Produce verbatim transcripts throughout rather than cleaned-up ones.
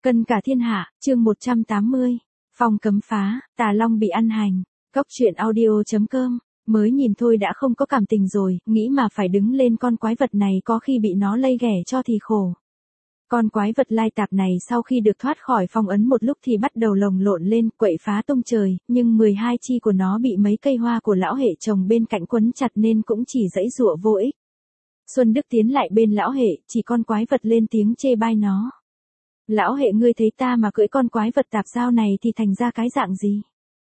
Cân cả thiên hạ, chương một trăm tám mươi. Phong cấm phá, Tà Long bị ăn hành. Cốc truyện audio chấm com. Mới nhìn thôi đã không có cảm tình rồi, nghĩ mà phải đứng lên con quái vật này có khi bị nó lây ghẻ cho thì khổ. Con quái vật lai tạp này sau khi được thoát khỏi phong ấn một lúc thì bắt đầu lồng lộn lên, quậy phá tung trời, nhưng mười hai chi của nó bị mấy cây hoa của lão hệ trồng bên cạnh quấn chặt nên cũng chỉ giãy giụa vô ích. Xuân Đức tiến lại bên lão hệ, chỉ con quái vật lên tiếng chê bai nó. Lão hệ, ngươi thấy ta mà cưỡi con quái vật tạp giao này thì thành ra cái dạng gì?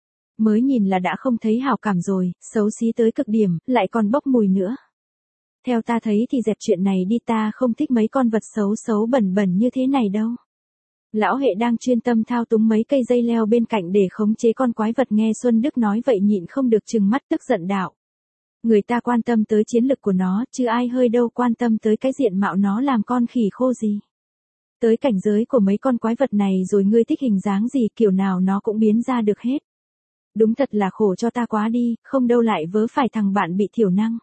Mới nhìn là đã không thấy hảo cảm rồi, xấu xí tới cực điểm, lại còn bốc mùi nữa. Theo ta thấy thì dẹp chuyện này đi, ta không thích mấy con vật xấu xấu bẩn bẩn như thế này đâu. Lão hệ đang chuyên tâm thao túng mấy cây dây leo bên cạnh để khống chế con quái vật, nghe Xuân Đức nói vậy nhịn không được trừng mắt tức giận đạo. Người ta quan tâm tới chiến lực của nó, chứ ai hơi đâu quan tâm tới cái diện mạo nó làm con khỉ khô gì. Tới cảnh giới của mấy con quái vật này rồi ngươi thích hình dáng gì kiểu nào nó cũng biến ra được hết. Đúng thật là khổ cho ta quá đi, không đâu lại vớ phải thằng bạn bị thiểu năng.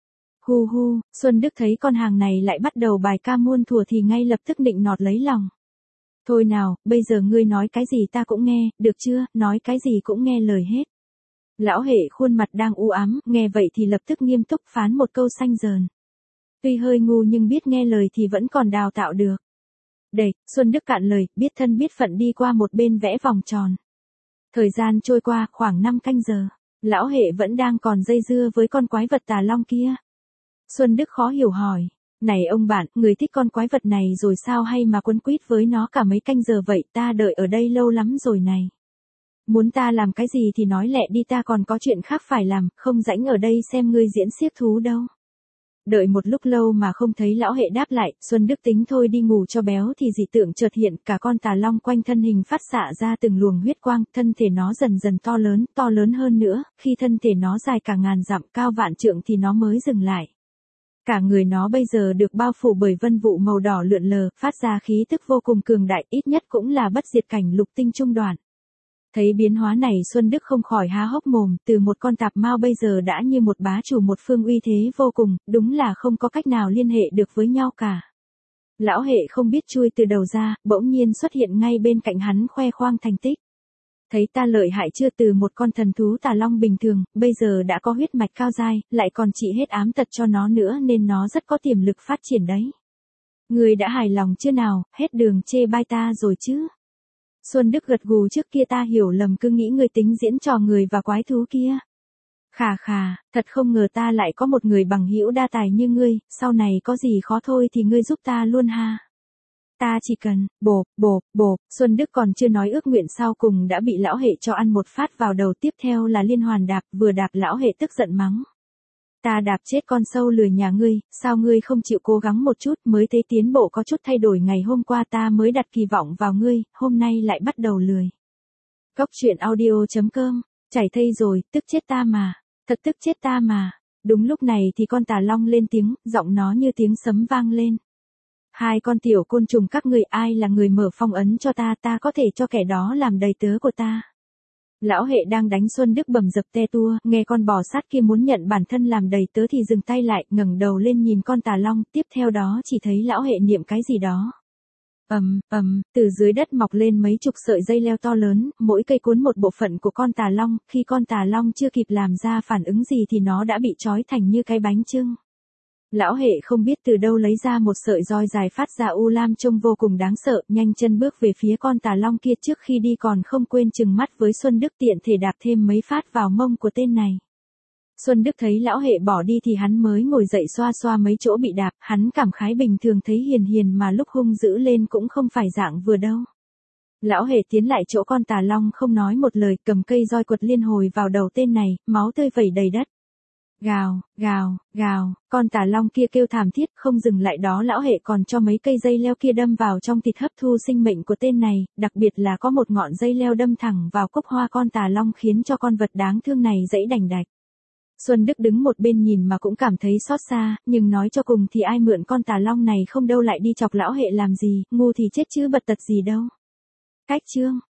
Hu hu, Xuân Đức thấy con hàng này lại bắt đầu bài ca muôn thuở thì ngay lập tức định nọt lấy lòng. Thôi nào, bây giờ ngươi nói cái gì ta cũng nghe, được chưa, nói cái gì cũng nghe lời hết. Lão hệ khuôn mặt đang u ám, nghe vậy thì lập tức nghiêm túc phán một câu xanh dờn. Tuy hơi ngu nhưng biết nghe lời thì vẫn còn đào tạo được. Đẩy, Xuân Đức cạn lời, biết thân biết phận đi qua một bên vẽ vòng tròn. Thời gian trôi qua khoảng năm canh giờ, lão hệ vẫn đang còn dây dưa với con quái vật Tà Long kia. Xuân Đức khó hiểu hỏi, này ông bạn, người thích con quái vật này rồi sao hay mà quấn quýt với nó cả mấy canh giờ vậy, ta đợi ở đây lâu lắm rồi này. Muốn ta làm cái gì thì nói lẹ đi, ta còn có chuyện khác phải làm, không rảnh ở đây xem ngươi diễn xiếc thú đâu. Đợi một lúc lâu mà không thấy lão hệ đáp lại, Xuân Đức tính thôi đi ngủ cho béo thì dị tượng chợt hiện, cả con Tà Long quanh thân hình phát xạ ra từng luồng huyết quang, thân thể nó dần dần to lớn, to lớn hơn nữa, khi thân thể nó dài cả ngàn dặm, cao vạn trượng thì nó mới dừng lại. Cả người nó bây giờ được bao phủ bởi vân vụ màu đỏ lượn lờ, phát ra khí tức vô cùng cường đại, ít nhất cũng là bất diệt cảnh lục tinh trung đoạn. Thấy biến hóa này Xuân Đức không khỏi há hốc mồm, từ một con tạp mao bây giờ đã như một bá chủ một phương uy thế vô cùng, đúng là không có cách nào liên hệ được với nhau cả. Lão hệ không biết chui từ đầu ra, bỗng nhiên xuất hiện ngay bên cạnh hắn khoe khoang thành tích. Thấy ta lợi hại chưa, từ một con thần thú Tà Long bình thường, bây giờ đã có huyết mạch cao dai, lại còn trị hết ám tật cho nó nữa nên nó rất có tiềm lực phát triển đấy. Người đã hài lòng chưa nào, hết đường chê bai ta rồi chứ? Xuân Đức gật gù, trước kia ta hiểu lầm, cứ nghĩ người tính diễn trò người và quái thú kia. Khà khà, thật không ngờ ta lại có một người bằng hữu đa tài như ngươi, sau này có gì khó thôi thì ngươi giúp ta luôn ha. Ta chỉ cần, bộp, bộp, bộp, Xuân Đức còn chưa nói ước nguyện sau cùng đã bị lão hệ cho ăn một phát vào đầu, tiếp theo là liên hoàn đạp, vừa đạp lão hệ tức giận mắng. Ta đạp chết con sâu lười nhà ngươi, sao ngươi không chịu cố gắng một chút, mới thấy tiến bộ có chút thay đổi, ngày hôm qua ta mới đặt kỳ vọng vào ngươi, hôm nay lại bắt đầu lười. Cốc truyện audio chấm com, chảy thây rồi, tức chết ta mà, thật tức chết ta mà. Đúng lúc này thì con Tà Long lên tiếng, giọng nó như tiếng sấm vang lên. Hai con tiểu côn trùng các ngươi, ai là người mở phong ấn cho ta, ta có thể cho kẻ đó làm đầy tớ của ta. Lão hệ đang đánh Xuân Đức bầm dập te tua, nghe con bò sát kia muốn nhận bản thân làm đầy tớ thì dừng tay lại, ngẩng đầu lên nhìn con Tà Long, tiếp theo đó chỉ thấy lão hệ niệm cái gì đó. Ầm, ầm, từ dưới đất mọc lên mấy chục sợi dây leo to lớn, mỗi cây cuốn một bộ phận của con Tà Long, khi con Tà Long chưa kịp làm ra phản ứng gì thì nó đã bị trói thành như cái bánh chưng. Lão hệ không biết từ đâu lấy ra một sợi roi dài phát ra u lam trông vô cùng đáng sợ, nhanh chân bước về phía con Tà Long kia, trước khi đi còn không quên trừng mắt với Xuân Đức, tiện thể đạp thêm mấy phát vào mông của tên này. Xuân Đức thấy lão hệ bỏ đi thì hắn mới ngồi dậy xoa xoa mấy chỗ bị đạp, hắn cảm khái bình thường thấy hiền hiền mà lúc hung dữ lên cũng không phải dạng vừa đâu. Lão hệ tiến lại chỗ con Tà Long không nói một lời, cầm cây roi quật liên hồi vào đầu tên này, máu tươi vẩy đầy đất. Gào, gào, gào, con Tà Long kia kêu thảm thiết, không dừng lại đó lão hệ còn cho mấy cây dây leo kia đâm vào trong thịt hấp thu sinh mệnh của tên này, đặc biệt là có một ngọn dây leo đâm thẳng vào cúc hoa con Tà Long khiến cho con vật đáng thương này giãy đành đạch. Xuân Đức đứng một bên nhìn mà cũng cảm thấy xót xa, nhưng nói cho cùng thì ai mượn con Tà Long này không đâu lại đi chọc lão hệ làm gì, ngu thì chết chứ bật tật gì đâu. Cách chương